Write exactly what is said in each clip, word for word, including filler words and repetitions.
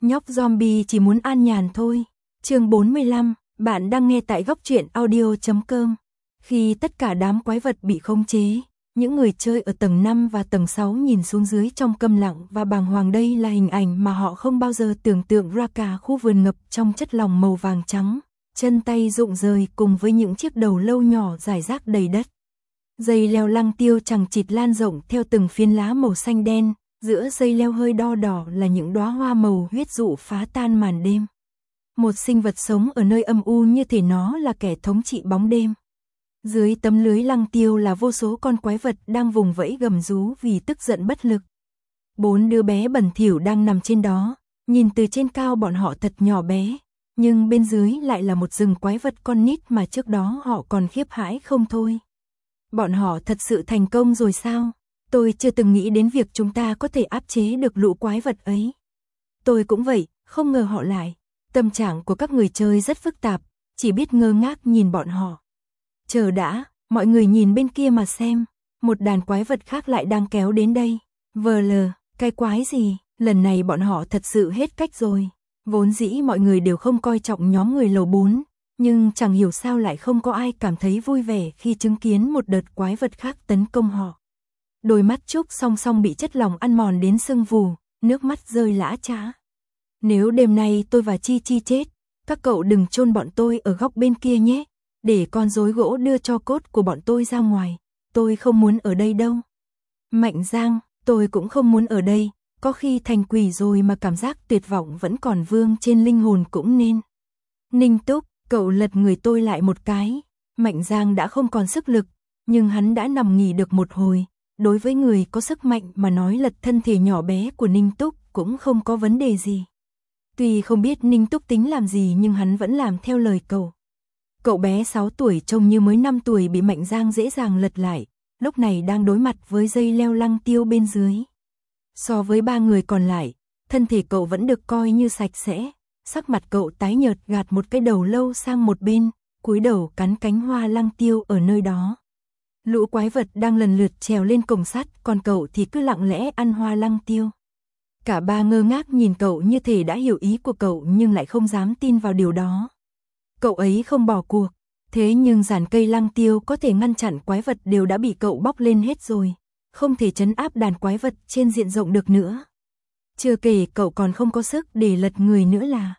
Nhóc zombie chỉ muốn an nhàn thôi. Chương bốn mươi lăm, bạn đang nghe tại góc truyện audio chấm com. Khi tất cả đám quái vật bị khống chế, những người chơi ở tầng năm và tầng sáu nhìn xuống dưới trong câm lặng và bàng hoàng. Đây là hình ảnh mà họ không bao giờ tưởng tượng ra. Cả khu vườn ngập trong chất lỏng màu vàng trắng, chân tay rụng rời cùng với những chiếc đầu lâu nhỏ rải rác đầy đất. Dây leo lăng tiêu chằng chịt lan rộng theo từng phiến lá màu xanh đen, giữa dây leo hơi đo đỏ là những đóa hoa màu huyết dụ phá tan màn đêm. Một sinh vật sống ở nơi âm u như thể nó là kẻ thống trị bóng đêm. Dưới tấm lưới lăng tiêu là vô số con quái vật đang vùng vẫy gầm rú vì tức giận bất lực. Bốn đứa bé bẩn thỉu đang nằm trên đó, nhìn từ trên cao bọn họ thật nhỏ bé, nhưng bên dưới lại là một rừng quái vật con nít mà trước đó họ còn khiếp hãi không thôi. Bọn họ thật sự thành công rồi sao? Tôi chưa từng nghĩ đến việc chúng ta có thể áp chế được lũ quái vật ấy. Tôi cũng vậy, không ngờ họ lại. Tâm trạng của các người chơi rất phức tạp, chỉ biết ngơ ngác nhìn bọn họ. Chờ đã, mọi người nhìn bên kia mà xem, một đàn quái vật khác lại đang kéo đến đây. Vờ lờ, cái quái gì, lần này bọn họ thật sự hết cách rồi. Vốn dĩ mọi người đều không coi trọng nhóm người lầu bốn, nhưng chẳng hiểu sao lại không có ai cảm thấy vui vẻ khi chứng kiến một đợt quái vật khác tấn công họ. Đôi mắt Trúc song song bị chất lỏng ăn mòn đến sưng vù, nước mắt rơi lã chã. Nếu đêm nay tôi và Chi Chi chết, các cậu đừng chôn bọn tôi ở góc bên kia nhé, để con rối gỗ đưa cho cốt của bọn tôi ra ngoài, tôi không muốn ở đây đâu. Mạnh Giang, tôi cũng không muốn ở đây, có khi thành quỷ rồi mà cảm giác tuyệt vọng vẫn còn vương trên linh hồn cũng nên. Ninh Túc, cậu lật người tôi lại một cái. Mạnh Giang đã không còn sức lực, nhưng hắn đã nằm nghỉ được một hồi. Đối với người có sức mạnh mà nói lật thân thể nhỏ bé của Ninh Túc cũng không có vấn đề gì. Tuy không biết Ninh Túc tính làm gì nhưng hắn vẫn làm theo lời cậu. Cậu bé sáu tuổi trông như mới năm tuổi bị Mạnh Giang dễ dàng lật lại, lúc này đang đối mặt với dây leo lăng tiêu bên dưới. So với ba người còn lại, thân thể cậu vẫn được coi như sạch sẽ, sắc mặt cậu tái nhợt gạt một cái đầu lâu sang một bên, cúi đầu cắn cánh hoa lăng tiêu ở nơi đó. Lũ quái vật đang lần lượt trèo lên cổng sắt, còn cậu thì cứ lặng lẽ ăn hoa lăng tiêu. Cả ba ngơ ngác nhìn cậu như thể đã hiểu ý của cậu nhưng lại không dám tin vào điều đó. Cậu ấy không bỏ cuộc, thế nhưng giàn cây lăng tiêu có thể ngăn chặn quái vật đều đã bị cậu bóc lên hết rồi, không thể trấn áp đàn quái vật trên diện rộng được nữa. Chưa kể cậu còn không có sức để lật người nữa là.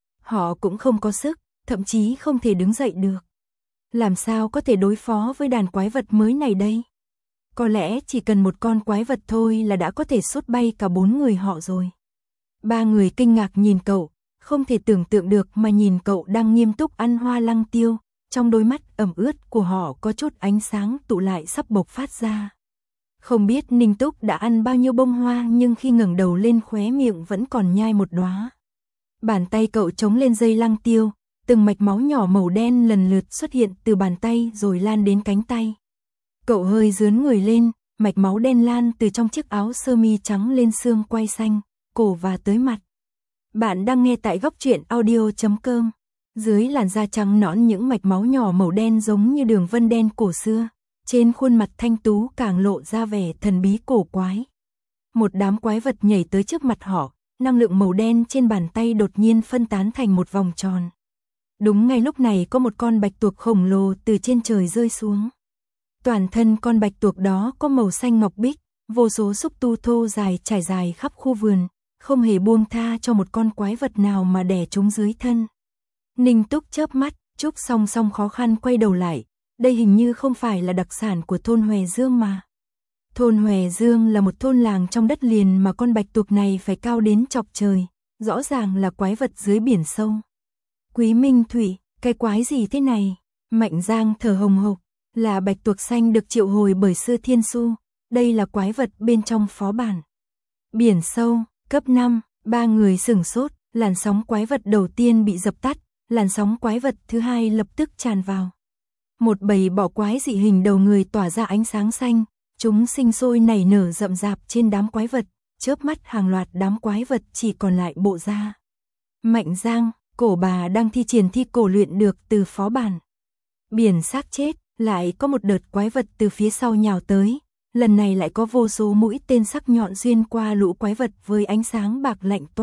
Họ cũng không có sức, thậm chí không thể đứng dậy được. Làm sao có thể đối phó với đàn quái vật mới này đây? Có lẽ chỉ cần một con quái vật thôi là đã có thể sút bay cả bốn người họ rồi. Ba người kinh ngạc nhìn cậu, không thể tưởng tượng được mà nhìn cậu đang nghiêm túc ăn hoa lăng tiêu, trong đôi mắt ẩm ướt của họ có chút ánh sáng tụ lại sắp bộc phát ra. Không biết Ninh Túc đã ăn bao nhiêu bông hoa nhưng khi ngẩng đầu lên khóe miệng vẫn còn nhai một đóa. Bàn tay cậu chống lên dây lăng tiêu, từng mạch máu nhỏ màu đen lần lượt xuất hiện từ bàn tay rồi lan đến cánh tay. Cậu hơi rướn người lên, mạch máu đen lan từ trong chiếc áo sơ mi trắng lên xương quai xanh, cổ và tới mặt. Bạn đang nghe tại góc truyện audio chấm com. Dưới làn da trắng nõn những mạch máu nhỏ màu đen giống như đường vân đen cổ xưa, trên khuôn mặt thanh tú càng lộ ra vẻ thần bí cổ quái. Một đám quái vật nhảy tới trước mặt họ, năng lượng màu đen trên bàn tay đột nhiên phân tán thành một vòng tròn. Đúng ngay lúc này có một con bạch tuộc khổng lồ từ trên trời rơi xuống. Toàn thân con bạch tuộc đó có màu xanh ngọc bích, vô số xúc tu thô dài trải dài khắp khu vườn, không hề buông tha cho một con quái vật nào mà đè chúng dưới thân. Ninh Túc chớp mắt, Trúc song song khó khăn quay đầu lại, đây hình như không phải là đặc sản của thôn Hòe Dương mà. Thôn Hòe Dương là một thôn làng trong đất liền mà con bạch tuộc này phải cao đến chọc trời, rõ ràng là quái vật dưới biển sâu. Quý Minh Thủy, cái quái gì thế này? Mạnh Giang thở hồng hộc, là bạch tuộc xanh được triệu hồi bởi Sư Thiên Su, đây là quái vật bên trong phó bản. Biển sâu, cấp năm, ba người sửng sốt, làn sóng quái vật đầu tiên bị dập tắt, làn sóng quái vật thứ hai lập tức tràn vào. Một bầy bọ quái dị hình đầu người tỏa ra ánh sáng xanh, chúng sinh sôi nảy nở rậm rạp trên đám quái vật, chớp mắt hàng loạt đám quái vật chỉ còn lại bộ da. Mạnh Giang, cổ bà đang thi triển thi cổ luyện được từ phó bản. Biển xác chết, lại có một đợt quái vật từ phía sau nhào tới, lần này lại có vô số mũi tên sắc nhọn xuyên qua lũ quái vật với ánh sáng bạc lạnh toát,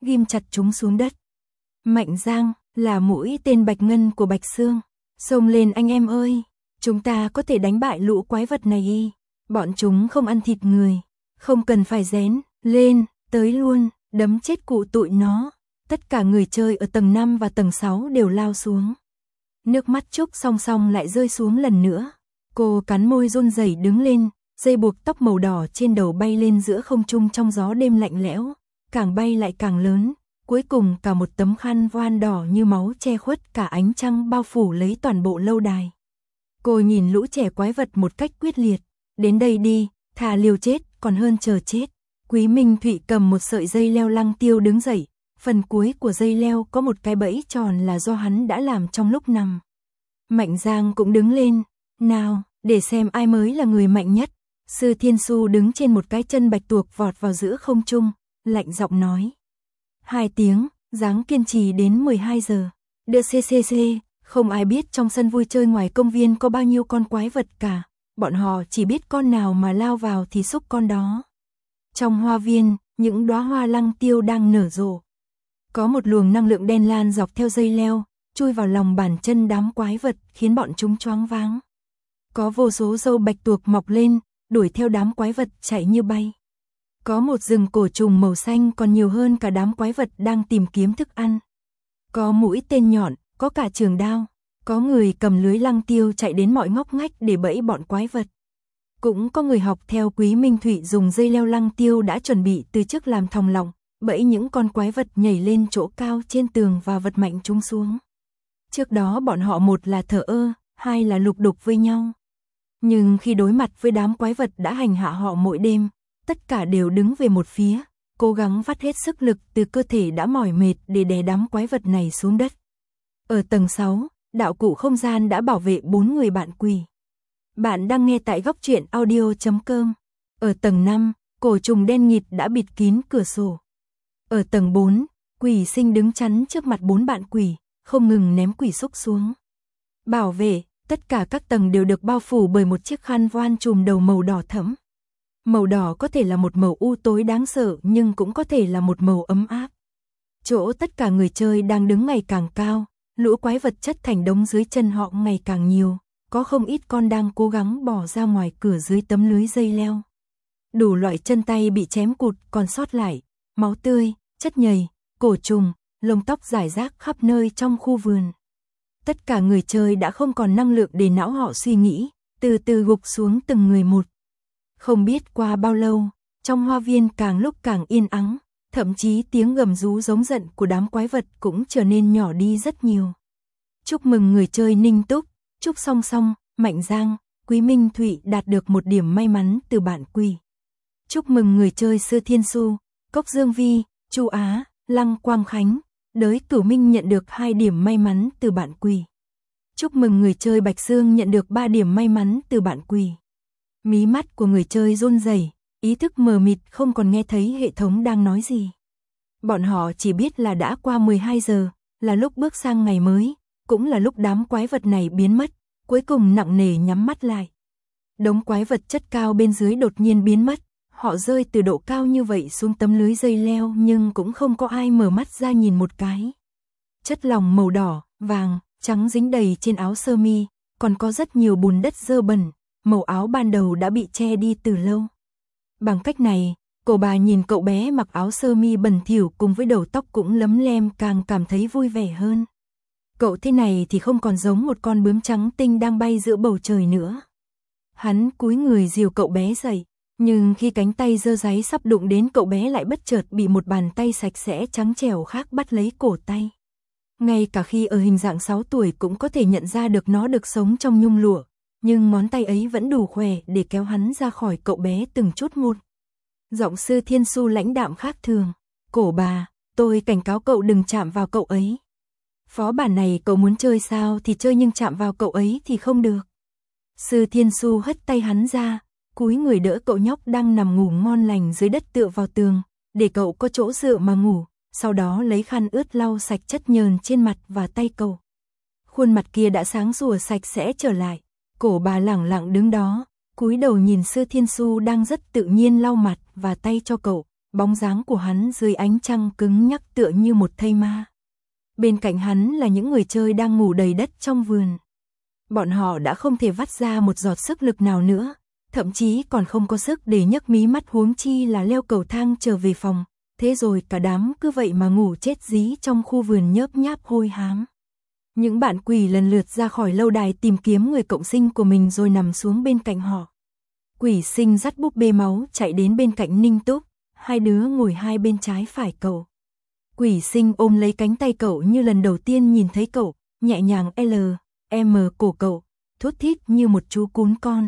ghim chặt chúng xuống đất. Mạnh Giang, là mũi tên Bạch Ngân của Bạch Xương. Xông lên anh em ơi, chúng ta có thể đánh bại lũ quái vật này y. Bọn chúng không ăn thịt người, không cần phải rén, lên, tới luôn, đấm chết cụ tụi nó. Tất cả người chơi ở tầng năm và tầng sáu đều lao xuống. Nước mắt Trúc song song lại rơi xuống lần nữa. Cô cắn môi run rẩy đứng lên, dây buộc tóc màu đỏ trên đầu bay lên giữa không trung trong gió đêm lạnh lẽo, càng bay lại càng lớn, cuối cùng cả một tấm khăn voan đỏ như máu che khuất cả ánh trăng bao phủ lấy toàn bộ lâu đài. Cô nhìn lũ trẻ quái vật một cách quyết liệt, đến đây đi, thà liều chết còn hơn chờ chết. Quý Minh Thụy cầm một sợi dây leo lăng tiêu đứng dậy, phần cuối của dây leo có một cái bẫy tròn là do hắn đã làm trong lúc nằm. Mạnh Giang cũng đứng lên, nào, để xem ai mới là người mạnh nhất. Sư Thiên Su đứng trên một cái chân bạch tuộc vọt vào giữa không trung, lạnh giọng nói. Hai tiếng, dáng kiên trì đến mười hai giờ. Đưa xê xê xê, không ai biết trong sân vui chơi ngoài công viên có bao nhiêu con quái vật cả. Bọn họ chỉ biết con nào mà lao vào thì xúc con đó. Trong hoa viên, những đóa hoa lăng tiêu đang nở rộ. Có một luồng năng lượng đen lan dọc theo dây leo, chui vào lòng bàn chân đám quái vật khiến bọn chúng choáng váng. Có vô số râu bạch tuộc mọc lên, đuổi theo đám quái vật chạy như bay. Có một rừng cổ trùng màu xanh còn nhiều hơn cả đám quái vật đang tìm kiếm thức ăn. Có mũi tên nhọn, có cả trường đao, có người cầm lưới lăng tiêu chạy đến mọi ngóc ngách để bẫy bọn quái vật. Cũng có người học theo Quý Minh Thụy dùng dây leo lăng tiêu đã chuẩn bị từ trước làm thòng lọng, bẫy những con quái vật nhảy lên chỗ cao trên tường và vật mạnh chúng xuống. Trước đó bọn họ một là thờ ơ, hai là lục đục với nhau. Nhưng khi đối mặt với đám quái vật đã hành hạ họ mỗi đêm, tất cả đều đứng về một phía, cố gắng vắt hết sức lực từ cơ thể đã mỏi mệt để đè đám quái vật này xuống đất. Ở tầng sáu, đạo cụ không gian đã bảo vệ bốn người bạn quỷ. Bạn đang nghe tại góc truyện audio chấm com. Ở tầng năm, cổ trùng đen nghịt đã bịt kín cửa sổ. Ở tầng bốn, quỷ sinh đứng chắn trước mặt bốn bạn quỷ, không ngừng ném quỷ xúc xuống. Bảo vệ, tất cả các tầng đều được bao phủ bởi một chiếc khăn voan trùm đầu màu đỏ thẫm. Màu đỏ có thể là một màu u tối đáng sợ nhưng cũng có thể là một màu ấm áp. Chỗ tất cả người chơi đang đứng ngày càng cao, lũ quái vật chất thành đống dưới chân họ ngày càng nhiều, có không ít con đang cố gắng bỏ ra ngoài cửa dưới tấm lưới dây leo. Đủ loại chân tay bị chém cụt còn sót lại, máu tươi, chất nhầy, cổ trùng, lông tóc rải rác khắp nơi trong khu vườn. Tất cả người chơi đã không còn năng lượng để não họ suy nghĩ, từ từ gục xuống từng người một. Không biết qua bao lâu, trong hoa viên càng lúc càng yên ắng, thậm chí tiếng gầm rú giống giận của đám quái vật cũng trở nên nhỏ đi rất nhiều. Chúc mừng người chơi Ninh Túc, chúc song song, Mạnh Giang, Quý Minh Thụy đạt được một điểm may mắn từ bạn quỷ. Chúc mừng người chơi Sư Thiên Su, Cốc Dương Vi, Chu Á, Lăng Quang Khánh, Đới Cửu Minh nhận được hai điểm may mắn từ bạn quỷ. Chúc mừng người chơi Bạch Xương nhận được ba điểm may mắn từ bạn quỷ. Mí mắt của người chơi run rẩy, ý thức mờ mịt không còn nghe thấy hệ thống đang nói gì. Bọn họ chỉ biết là đã qua mười hai giờ, là lúc bước sang ngày mới, cũng là lúc đám quái vật này biến mất, cuối cùng nặng nề nhắm mắt lại. Đống quái vật chất cao bên dưới đột nhiên biến mất, họ rơi từ độ cao như vậy xuống tấm lưới dây leo nhưng cũng không có ai mở mắt ra nhìn một cái. Chất lỏng màu đỏ, vàng, trắng dính đầy trên áo sơ mi, còn có rất nhiều bùn đất dơ bẩn, màu áo ban đầu đã bị che đi từ lâu. Bằng cách này, cô bà nhìn cậu bé mặc áo sơ mi bẩn thỉu cùng với đầu tóc cũng lấm lem càng cảm thấy vui vẻ hơn. Cậu thế này thì không còn giống một con bướm trắng tinh đang bay giữa bầu trời nữa. Hắn cúi người dìu cậu bé dậy, nhưng khi cánh tay dơ dáy sắp đụng đến cậu bé lại bất chợt bị một bàn tay sạch sẽ trắng trẻo khác bắt lấy cổ tay. Ngay cả khi ở hình dạng sáu tuổi cũng có thể nhận ra được nó được sống trong nhung lụa, nhưng ngón tay ấy vẫn đủ khỏe để kéo hắn ra khỏi cậu bé từng chút một. Giọng Sư Thiên Su lãnh đạm khác thường. Cổ bà, tôi cảnh cáo cậu đừng chạm vào cậu ấy. Phó bản này cậu muốn chơi sao thì chơi nhưng chạm vào cậu ấy thì không được. Sư Thiên Su hất tay hắn ra, cúi người đỡ cậu nhóc đang nằm ngủ ngon lành dưới đất tựa vào tường, để cậu có chỗ dựa mà ngủ, sau đó lấy khăn ướt lau sạch chất nhờn trên mặt và tay cậu. Khuôn mặt kia đã sáng sủa sạch sẽ trở lại, cổ bà lẳng lặng đứng đó, cúi đầu nhìn Sư Thiên Su đang rất tự nhiên lau mặt và tay cho cậu, bóng dáng của hắn dưới ánh trăng cứng nhắc tựa như một thây ma. Bên cạnh hắn là những người chơi đang ngủ đầy đất trong vườn. Bọn họ đã không thể vắt ra một giọt sức lực nào nữa, thậm chí còn không có sức để nhấc mí mắt, huống chi là leo cầu thang trở về phòng. Thế rồi cả đám cứ vậy mà ngủ chết dí trong khu vườn nhớp nháp hôi hám. Những bạn quỷ lần lượt ra khỏi lâu đài tìm kiếm người cộng sinh của mình rồi nằm xuống bên cạnh họ. Quỷ sinh dắt búp bê máu chạy đến bên cạnh Ninh Túc, hai đứa ngồi hai bên trái phải cậu. Quỷ sinh ôm lấy cánh tay cậu như lần đầu tiên nhìn thấy cậu, nhẹ nhàng L, M cổ cậu, thút thít như một chú cún con.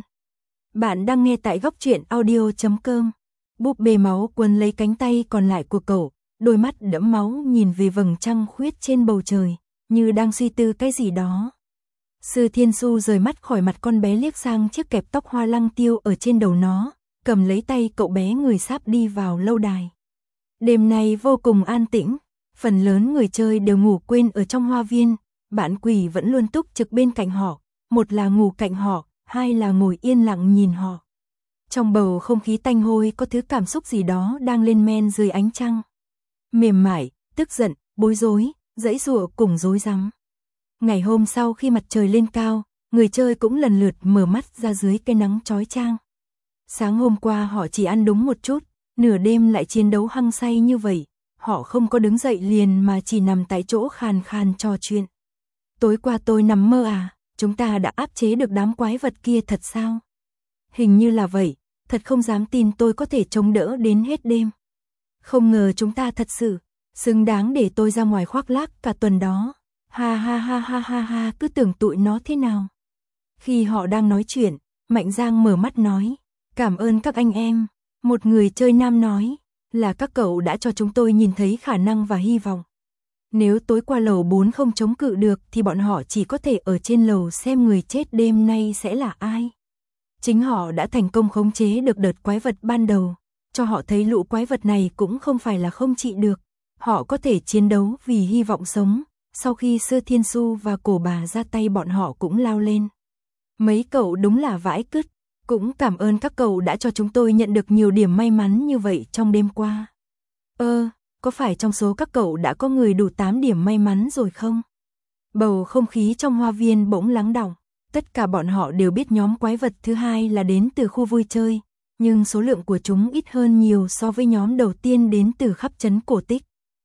Bạn đang nghe tại góc truyện audio chấm com. Búp bê máu quấn lấy cánh tay còn lại của cậu, đôi mắt đẫm máu nhìn về vầng trăng khuyết trên bầu trời, như đang suy tư cái gì đó. Sư Thiên Su rời mắt khỏi mặt con bé, liếc sang chiếc kẹp tóc hoa lăng tiêu ở trên đầu nó, cầm lấy tay cậu bé người sáp đi vào lâu đài. Đêm nay vô cùng an tĩnh, phần lớn người chơi đều ngủ quên ở trong hoa viên, bạn quỷ vẫn luôn túc trực bên cạnh họ, một là ngủ cạnh họ, hai là ngồi yên lặng nhìn họ. Trong bầu không khí tanh hôi có thứ cảm xúc gì đó đang lên men dưới ánh trăng. Mềm mại, tức giận, bối rối, giãy giụa cùng rối rắm. Ngày hôm sau khi mặt trời lên cao, người chơi cũng lần lượt mở mắt ra dưới cái nắng chói chang. Sáng hôm qua họ chỉ ăn đúng một chút, nửa đêm lại chiến đấu hăng say như vậy, họ không có đứng dậy liền mà chỉ nằm tại chỗ khàn khàn trò chuyện. Tối qua tôi nằm mơ à, chúng ta đã áp chế được đám quái vật kia thật sao? Hình như là vậy, thật không dám tin tôi có thể chống đỡ đến hết đêm. Không ngờ chúng ta thật sự xứng đáng để tôi ra ngoài khoác lác cả tuần đó. Ha ha ha ha ha ha, cứ tưởng tụi nó thế nào. Khi họ đang nói chuyện, Mạnh Giang mở mắt nói, cảm ơn các anh em. Một người chơi nam nói, là các cậu đã cho chúng tôi nhìn thấy khả năng và hy vọng. Nếu tối qua lầu bốn không chống cự được thì bọn họ chỉ có thể ở trên lầu xem người chết đêm nay sẽ là ai. Chính họ đã thành công khống chế được đợt quái vật ban đầu, cho họ thấy lũ quái vật này cũng không phải là không trị được. Họ có thể chiến đấu vì hy vọng sống. Sau khi Sư Thiên Su và cổ bà ra tay, bọn họ cũng lao lên. Mấy cậu đúng là vãi cứt. Cũng cảm ơn các cậu đã cho chúng tôi nhận được nhiều điểm may mắn như vậy trong đêm qua. Ơ, có phải trong số các cậu đã có người đủ tám điểm may mắn rồi không? Bầu không khí trong hoa viên bỗng lắng đọng. Tất cả bọn họ đều biết nhóm quái vật thứ hai là đến từ khu vui chơi, nhưng số lượng của chúng ít hơn nhiều so với nhóm đầu tiên đến từ khắp trấn cổ tích.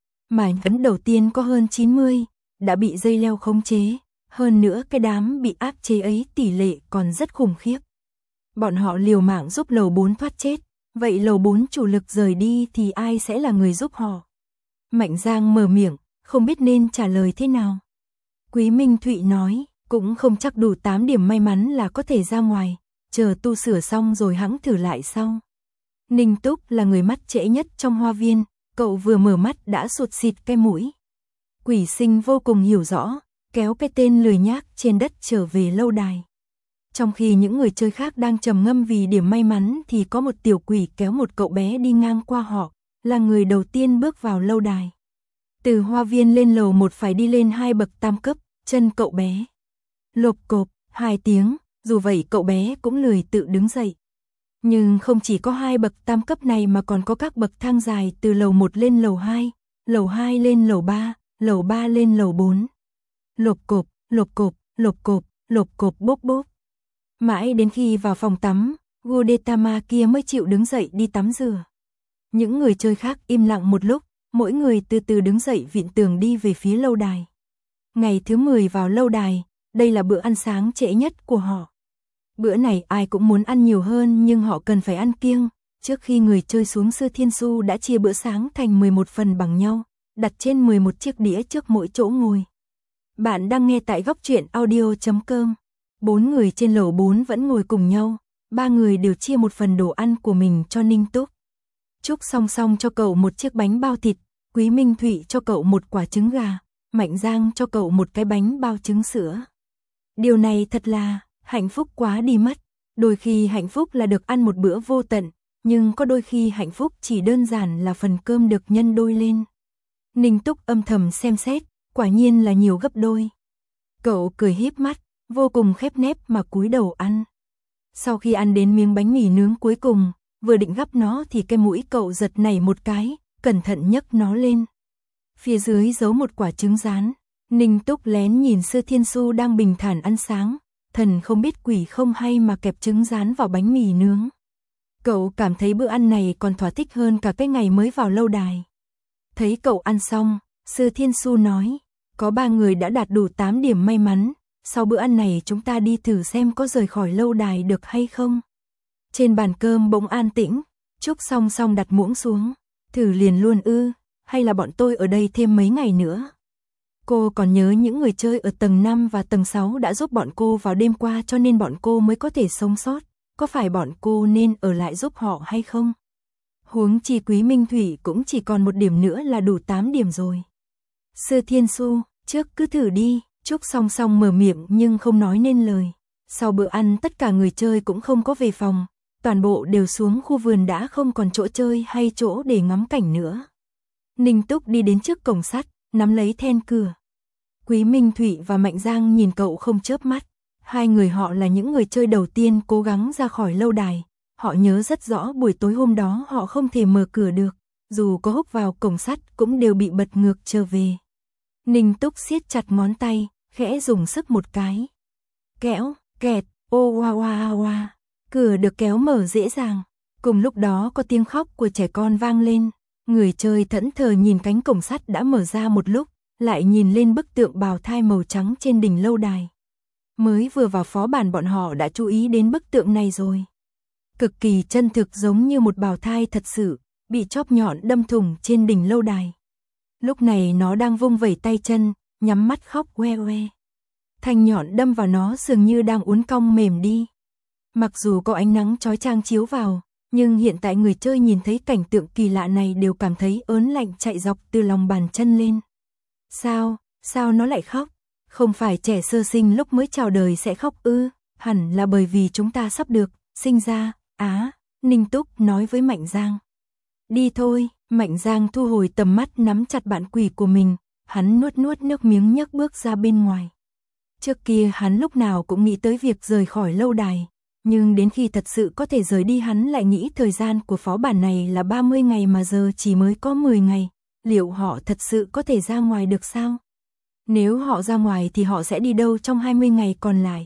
Mà nhóm đầu tiên có hơn chín mươi, đã bị dây leo khống chế, hơn nữa cái đám bị áp chế ấy tỷ lệ còn rất khủng khiếp. Bọn họ liều mạng giúp lầu bốn thoát chết, vậy lầu bốn chủ lực rời đi thì ai sẽ là người giúp họ? Mạnh Giang mở miệng, không biết nên trả lời thế nào. Quý Minh Thụy nói, cũng không chắc đủ tám điểm may mắn là có thể ra ngoài, chờ tu sửa xong rồi hẵng thử lại sau. Ninh Túc là người mắt trễ nhất trong hoa viên, cậu vừa mở mắt đã sụt xịt cái mũi. Quỷ Sinh vô cùng hiểu rõ, kéo cái tên lười nhác trên đất trở về lâu đài. Trong khi những người chơi khác đang trầm ngâm vì điểm may mắn thì có một tiểu quỷ kéo một cậu bé đi ngang qua họ, là người đầu tiên bước vào lâu đài. Từ hoa viên lên lầu một phải đi lên hai bậc tam cấp, chân cậu bé lộp cộp hai tiếng, dù vậy cậu bé cũng lười tự đứng dậy. Nhưng không chỉ có hai bậc tam cấp này mà còn có các bậc thang dài từ lầu một lên lầu hai, lầu hai lên lầu ba, lầu ba lên lầu bốn. Lộp cộp, lộp cộp, lộp cộp, lộp cộp bốp bốp. Mãi đến khi vào phòng tắm, Gudetama kia mới chịu đứng dậy đi tắm rửa. Những người chơi khác im lặng một lúc, mỗi người từ từ đứng dậy vịn tường đi về phía lâu đài. Ngày thứ mười vào lâu đài, đây là bữa ăn sáng trễ nhất của họ. Bữa này ai cũng muốn ăn nhiều hơn nhưng họ cần phải ăn kiêng. Trước khi người chơi xuống, Sư Thiên Su đã chia bữa sáng thành mười một phần bằng nhau, đặt trên mười một chiếc đĩa trước mỗi chỗ ngồi. Bạn đang nghe tại góc truyện audio chấm com. Bốn người trên lầu bốn vẫn ngồi cùng nhau, ba người đều chia một phần đồ ăn của mình cho Ninh Túc. Trúc song song cho cậu một chiếc bánh bao thịt, Quý Minh Thụy cho cậu một quả trứng gà, Mạnh Giang cho cậu một cái bánh bao trứng sữa. Điều này thật là hạnh phúc quá đi mất. Đôi khi hạnh phúc là được ăn một bữa vô tận, nhưng có đôi khi hạnh phúc chỉ đơn giản là phần cơm được nhân đôi lên. Ninh Túc âm thầm xem xét, quả nhiên là nhiều gấp đôi. Cậu cười híp mắt, vô cùng khép nép mà cúi đầu ăn. Sau khi ăn đến miếng bánh mì nướng cuối cùng, vừa định gắp nó thì cái mũi cậu giật nảy một cái, cẩn thận nhấc nó lên. Phía dưới giấu một quả trứng rán. Ninh Túc lén nhìn Sư Thiên Xu đang bình thản ăn sáng, thần không biết quỷ không hay mà kẹp trứng rán vào bánh mì nướng. Cậu cảm thấy bữa ăn này còn thỏa thích hơn cả cái ngày mới vào lâu đài. Thấy cậu ăn xong, Sư Thiên Xu nói, có ba người đã đạt đủ tám điểm may mắn, sau bữa ăn này chúng ta đi thử xem có rời khỏi lâu đài được hay không. Trên bàn cơm bỗng an tĩnh, Trúc Song Song đặt muỗng xuống, thử liền luôn ư, hay là bọn tôi ở đây thêm mấy ngày nữa. Cô còn nhớ những người chơi ở tầng năm và tầng sáu đã giúp bọn cô vào đêm qua cho nên bọn cô mới có thể sống sót, có phải bọn cô nên ở lại giúp họ hay không? Huống chi Quý Minh Thủy cũng chỉ còn một điểm nữa là đủ tám điểm rồi. Sư Thiên Xu, trước cứ thử đi, Trúc Song Song mở miệng nhưng không nói nên lời. Sau bữa ăn tất cả người chơi cũng không có về phòng, toàn bộ đều xuống khu vườn đã không còn chỗ chơi hay chỗ để ngắm cảnh nữa. Ninh Túc đi đến trước cổng sắt, nắm lấy then cửa. Quý Minh Thủy và Mạnh Giang nhìn cậu không chớp mắt. Hai người họ là những người chơi đầu tiên cố gắng ra khỏi lâu đài. Họ nhớ rất rõ buổi tối hôm đó họ không thể mở cửa được. Dù có húc vào cổng sắt cũng đều bị bật ngược trở về. Ninh Túc siết chặt ngón tay, khẽ dùng sức một cái. Kéo, kẹt, ô oa oa oa. Cửa được kéo mở dễ dàng. Cùng lúc đó có tiếng khóc của trẻ con vang lên. Người chơi thẫn thờ nhìn cánh cổng sắt đã mở ra một lúc, lại nhìn lên bức tượng bào thai màu trắng trên đỉnh lâu đài. Mới vừa vào phó bản bọn họ đã chú ý đến bức tượng này rồi. Cực kỳ chân thực giống như một bào thai thật sự, bị chóp nhọn đâm thủng trên đỉnh lâu đài. Lúc này nó đang vung vẩy tay chân, nhắm mắt khóc oe oe. Thanh nhọn đâm vào nó dường như đang uốn cong mềm đi. Mặc dù có ánh nắng chói chang chiếu vào, nhưng hiện tại người chơi nhìn thấy cảnh tượng kỳ lạ này đều cảm thấy ớn lạnh chạy dọc từ lòng bàn chân lên. Sao, sao nó lại khóc? Không phải trẻ sơ sinh lúc mới chào đời sẽ khóc ư? Hẳn là bởi vì chúng ta sắp được sinh ra. Á, Ninh Túc nói với Mạnh Giang. Đi thôi, Mạnh Giang thu hồi tầm mắt nắm chặt bạn quỷ của mình, hắn nuốt nuốt nước miếng nhấc bước ra bên ngoài. Trước kia hắn lúc nào cũng nghĩ tới việc rời khỏi lâu đài, nhưng đến khi thật sự có thể rời đi hắn lại nghĩ thời gian của phó bản này là ba mươi ngày mà giờ chỉ mới có mười ngày, liệu họ thật sự có thể ra ngoài được sao? Nếu họ ra ngoài thì họ sẽ đi đâu trong hai mươi ngày còn lại?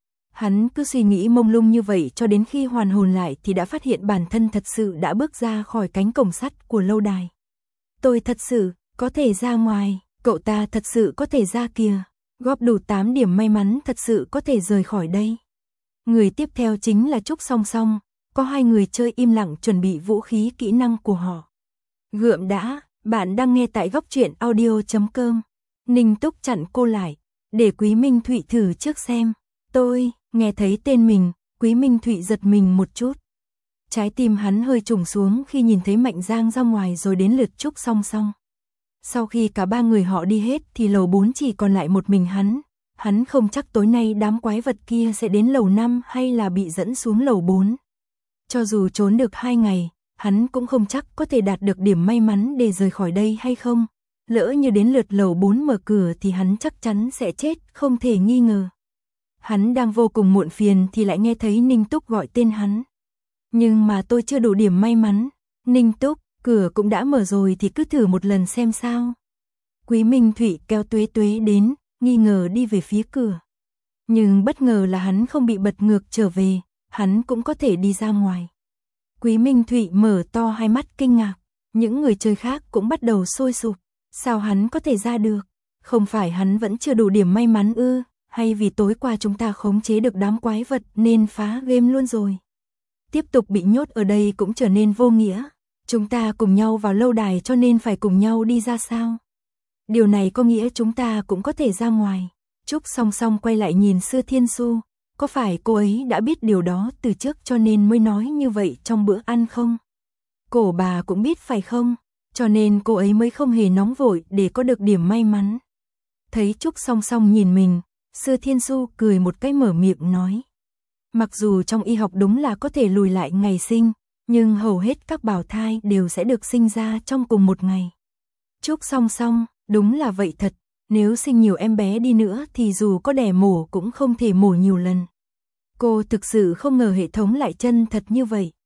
Hắn cứ suy nghĩ mông lung như vậy cho đến khi hoàn hồn lại thì đã phát hiện bản thân thật sự đã bước ra khỏi cánh cổng sắt của lâu đài. Tôi thật sự có thể ra ngoài, cậu ta thật sự có thể ra kìa, góp đủ tám điểm may mắn thật sự có thể rời khỏi đây. Người tiếp theo chính là Trúc Song Song, có hai người chơi im lặng chuẩn bị vũ khí kỹ năng của họ. Gượm đã, bạn đang nghe tại góc truyện audio chấm com. Ninh Túc chặn cô lại, để Quý Minh Thụy thử trước xem. Tôi, nghe thấy tên mình, Quý Minh Thụy giật mình một chút. Trái tim hắn hơi trùng xuống khi nhìn thấy Mạnh Giang ra ngoài rồi đến lượt Trúc Song Song. Sau khi cả ba người họ đi hết thì lầu bốn chỉ còn lại một mình hắn. Hắn không chắc tối nay đám quái vật kia sẽ đến lầu năm hay là bị dẫn xuống lầu bốn. Cho dù trốn được hai ngày, hắn cũng không chắc có thể đạt được điểm may mắn để rời khỏi đây hay không. Lỡ như đến lượt lầu bốn mở cửa thì hắn chắc chắn sẽ chết, không thể nghi ngờ. Hắn đang vô cùng muộn phiền thì lại nghe thấy Ninh Túc gọi tên hắn. Nhưng mà tôi chưa đủ điểm may mắn. Ninh Túc, cửa cũng đã mở rồi thì cứ thử một lần xem sao. Quý Minh Thụy kéo Tuế Tuế đến, nghi ngờ đi về phía cửa. Nhưng bất ngờ là hắn không bị bật ngược trở về, hắn cũng có thể đi ra ngoài. Quý Minh Thụy mở to hai mắt kinh ngạc, những người chơi khác cũng bắt đầu sôi sục. Sao hắn có thể ra được? Không phải hắn vẫn chưa đủ điểm may mắn ư? Hay vì tối qua chúng ta khống chế được đám quái vật nên phá game luôn rồi? Tiếp tục bị nhốt ở đây cũng trở nên vô nghĩa. Chúng ta cùng nhau vào lâu đài cho nên phải cùng nhau đi ra sao? Điều này có nghĩa chúng ta cũng có thể ra ngoài. Trúc Song Song quay lại nhìn Sư Thiên Xu. Có phải cô ấy đã biết điều đó từ trước cho nên mới nói như vậy trong bữa ăn không? Cổ bà cũng biết phải không? Cho nên cô ấy mới không hề nóng vội để có được điểm may mắn. Thấy Trúc Song Song nhìn mình, Sư Thiên Xu cười một cái mở miệng nói. Mặc dù trong y học đúng là có thể lùi lại ngày sinh, nhưng hầu hết các bào thai đều sẽ được sinh ra trong cùng một ngày. Trúc Song Song, đúng là vậy thật, nếu sinh nhiều em bé đi nữa thì dù có đẻ mổ cũng không thể mổ nhiều lần. Cô thực sự không ngờ hệ thống lại chân thật như vậy.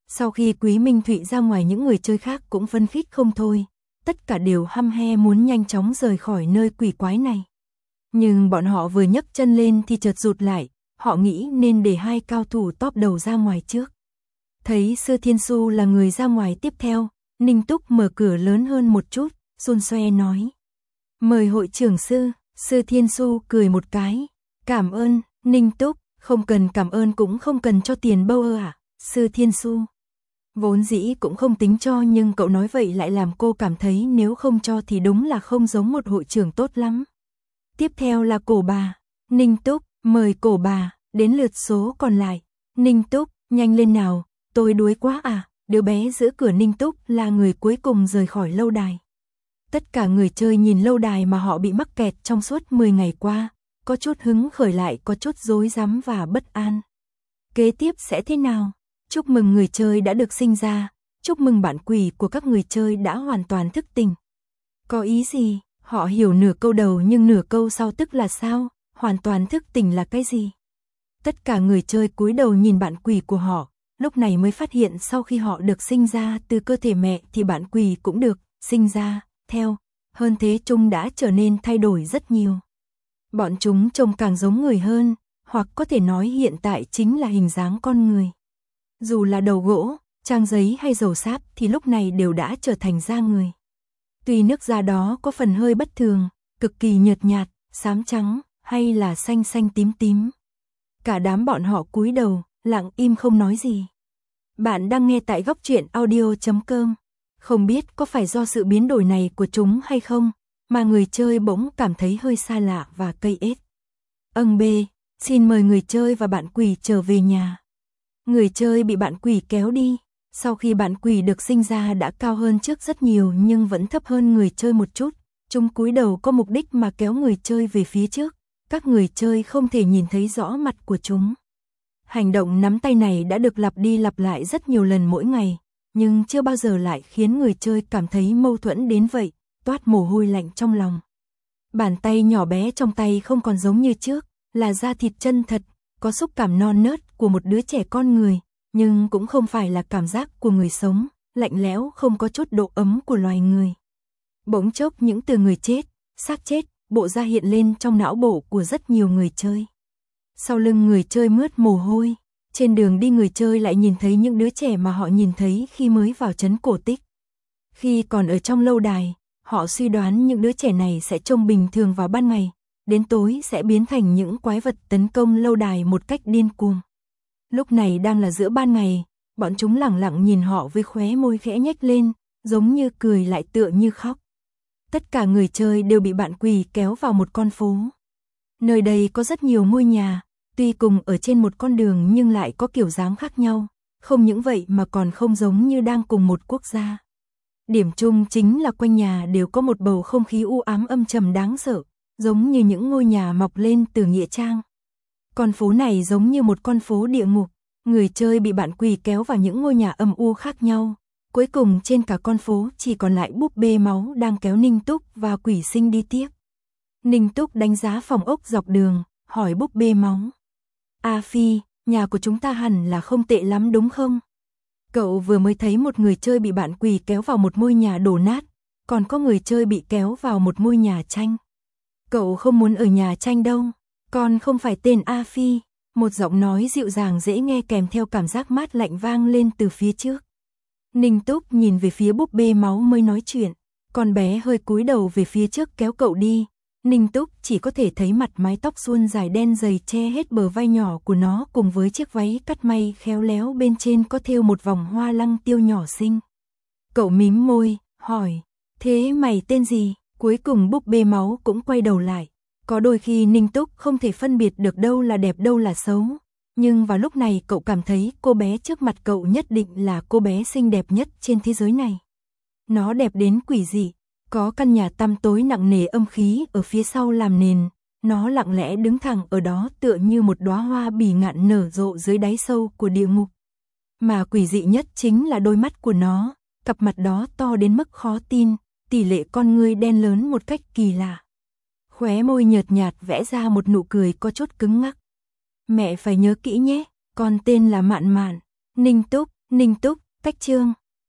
Sau khi Quý Minh Thụy ra ngoài, những người chơi khác cũng phấn khích không thôi, tất cả đều hăm he muốn nhanh chóng rời khỏi nơi quỷ quái này. Nhưng bọn họ vừa nhấc chân lên thì chợt rụt lại, họ nghĩ nên để hai cao thủ top đầu ra ngoài trước. Thấy Sư Thiên Xu là người ra ngoài tiếp theo, Ninh Túc mở cửa lớn hơn một chút, xôn xoe nói: "Mời hội trưởng sư." Sư Thiên Xu cười một cái: "Cảm ơn." Ninh Túc: "Không cần cảm ơn, cũng không cần cho tiền bâu ơ à?" Sư Thiên Xu: "Vốn dĩ cũng không tính cho, nhưng cậu nói vậy lại làm cô cảm thấy nếu không cho thì đúng là không giống một hội trưởng tốt lắm." Tiếp theo là Cổ Bà. Ninh Túc: "Mời Cổ Bà." Đến lượt số còn lại. Ninh Túc: "Nhanh lên nào, tôi đuối quá à." Đứa bé giữa cửa Ninh Túc là người cuối cùng rời khỏi lâu đài. Tất cả người chơi nhìn lâu đài mà họ bị mắc kẹt trong suốt mười ngày qua, có chút hứng khởi lại, có chút rối rắm và bất an. Kế tiếp sẽ thế nào? Chúc mừng người chơi đã được sinh ra, chúc mừng bạn quỷ của các người chơi đã hoàn toàn thức tỉnh. Có ý gì? Họ hiểu nửa câu đầu nhưng nửa câu sau tức là sao? Hoàn toàn thức tỉnh là cái gì? Tất cả người chơi cúi đầu nhìn bạn quỷ của họ, lúc này mới phát hiện sau khi họ được sinh ra từ cơ thể mẹ thì bạn quỷ cũng được sinh ra theo, hơn thế chúng đã trở nên thay đổi rất nhiều. Bọn chúng trông càng giống người hơn, hoặc có thể nói hiện tại chính là hình dáng con người. Dù là đầu gỗ, trang giấy hay dầu sáp thì lúc này đều đã trở thành da người. Tuy nước da đó có phần hơi bất thường, cực kỳ nhợt nhạt, xám trắng hay là xanh xanh tím tím. Cả đám bọn họ cúi đầu, lặng im không nói gì. Bạn đang nghe tại góc truyện audio chấm com. Không biết có phải do sự biến đổi này của chúng hay không, mà người chơi bỗng cảm thấy hơi xa lạ và cây ết. Âng bê, xin mời người chơi và bạn quỷ trở về nhà. Người chơi bị bạn quỷ kéo đi. Sau khi bạn quỷ được sinh ra đã cao hơn trước rất nhiều nhưng vẫn thấp hơn người chơi một chút. Chúng cúi đầu có mục đích mà kéo người chơi về phía trước. Các người chơi không thể nhìn thấy rõ mặt của chúng. Hành động nắm tay này đã được lặp đi lặp lại rất nhiều lần mỗi ngày, nhưng chưa bao giờ lại khiến người chơi cảm thấy mâu thuẫn đến vậy, toát mồ hôi lạnh trong lòng. Bàn tay nhỏ bé trong tay không còn giống như trước, là da thịt chân thật, có xúc cảm non nớt của một đứa trẻ con người, nhưng cũng không phải là cảm giác của người sống, lạnh lẽo không có chút độ ấm của loài người. Bỗng chốc những từ người chết, xác chết, bộ da hiện lên trong não bộ của rất nhiều người chơi. Sau lưng người chơi mướt mồ hôi, trên đường đi người chơi lại nhìn thấy những đứa trẻ mà họ nhìn thấy khi mới vào trấn cổ tích. Khi còn ở trong lâu đài, họ suy đoán những đứa trẻ này sẽ trông bình thường vào ban ngày, đến tối sẽ biến thành những quái vật tấn công lâu đài một cách điên cuồng. Lúc này đang là giữa ban ngày, bọn chúng lẳng lặng nhìn họ với khóe môi khẽ nhếch lên, giống như cười lại tựa như khóc. Tất cả người chơi đều bị bạn quỷ kéo vào một con phố. Nơi đây có rất nhiều ngôi nhà, tuy cùng ở trên một con đường nhưng lại có kiểu dáng khác nhau, không những vậy mà còn không giống như đang cùng một quốc gia. Điểm chung chính là quanh nhà đều có một bầu không khí u ám âm trầm đáng sợ, giống như những ngôi nhà mọc lên từ nghĩa trang. Con phố này giống như một con phố địa ngục, người chơi bị bạn quỷ kéo vào những ngôi nhà âm u khác nhau. Cuối cùng trên cả con phố chỉ còn lại búp bê máu đang kéo Ninh Túc và quỷ sinh đi tiếp. Ninh Túc đánh giá phòng ốc dọc đường, hỏi búp bê máu: "A Phi, nhà của chúng ta hẳn là không tệ lắm đúng không? Cậu vừa mới thấy một người chơi bị bạn quỷ kéo vào một ngôi nhà đổ nát, còn có người chơi bị kéo vào một ngôi nhà tranh. Cậu không muốn ở nhà tranh đâu, con không phải tên A Phi." Một giọng nói dịu dàng dễ nghe kèm theo cảm giác mát lạnh vang lên từ phía trước. Ninh Túc nhìn về phía búp bê máu mới nói chuyện, con bé hơi cúi đầu về phía trước kéo cậu đi. Ninh Túc chỉ có thể thấy mặt mái tóc suôn dài đen dày che hết bờ vai nhỏ của nó cùng với chiếc váy cắt may khéo léo bên trên có thêu một vòng hoa lăng tiêu nhỏ xinh. Cậu mím môi, hỏi: "Thế mày tên gì?" Cuối cùng búp bê máu cũng quay đầu lại. Có đôi khi Ninh Túc không thể phân biệt được đâu là đẹp đâu là xấu. Nhưng vào lúc này cậu cảm thấy cô bé trước mặt cậu nhất định là cô bé xinh đẹp nhất trên thế giới này. Nó đẹp đến quỷ dị, có căn nhà tăm tối nặng nề âm khí ở phía sau làm nền. Nó lặng lẽ đứng thẳng ở đó tựa như một đóa hoa bỉ ngạn nở rộ dưới đáy sâu của địa ngục. Mà quỷ dị nhất chính là đôi mắt của nó, cặp mặt đó to đến mức khó tin, tỷ lệ con ngươi đen lớn một cách kỳ lạ. Khóe môi nhợt nhạt vẽ ra một nụ cười có chút cứng ngắc. "Mẹ phải nhớ kỹ nhé, con tên là Mạn Mạn." Ninh Túc, Ninh Túc, Cách Chương.